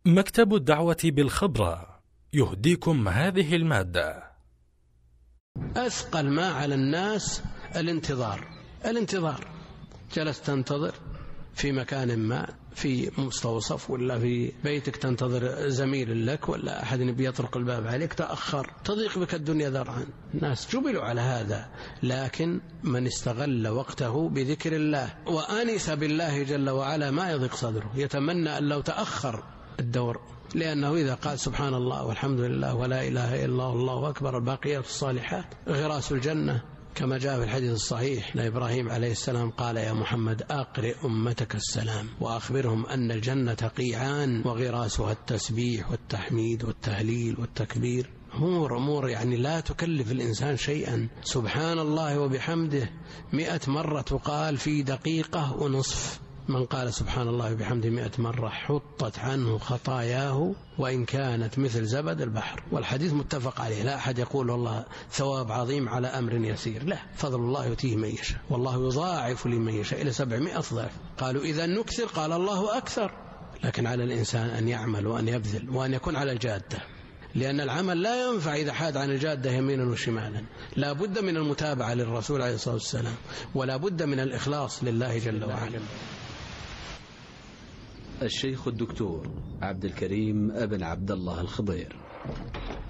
مكتب الدعوة بالخبرة يهديكم هذه المادة. أثقل ما على الناس الانتظار. جلست تنتظر في مكان ما، في مستوصف ولا في بيتك، تنتظر زميل لك ولا أحد بيطرق الباب عليك، تأخر، تضيق بك الدنيا ذرعا. الناس جبلوا على هذا، لكن من استغل وقته بذكر الله وآنس بالله جل وعلا ما يضيق صدره، يتمنى أن لو تأخر الدور، لأنه إذا قال سبحان الله والحمد لله ولا إله إلا الله والله أكبر الباقيات الصالحات غراس الجنة، كما جاء في الحديث الصحيح أن إبراهيم عليه السلام قال يا محمد أقرئ أمتك السلام وأخبرهم أن الجنة قيعان وغراسها التسبيح والتحميد والتهليل والتكبير. أمور يعني لا تكلف الإنسان شيئا. سبحان الله وبحمده 100 مرة تقال في دقيقة ونصف. من قال سبحان الله وبحمده 100 مرة حطت عنه خطاياه وإن كانت مثل زبد البحر. والحديث متفق عليه، لا أحد يقول والله ثواب عظيم على أمر يسير، لا، فضل الله يؤتيه من يشاء والله يضاعف لمن يشاء إلى 700 ضعف. قالوا إذا نكثر، قال الله أكثر. لكن على الإنسان أن يعمل وأن يبذل وأن يكون على الجادة، لأن العمل لا ينفع إذا حاد عن الجادة يمينا وشمالا. لا بد من المتابعة للرسول عليه الصلاة والسلام، ولا بد من الإخلاص لله جل وعلا. الشيخ الدكتور عبد الكريم ابن عبد الله الخضير.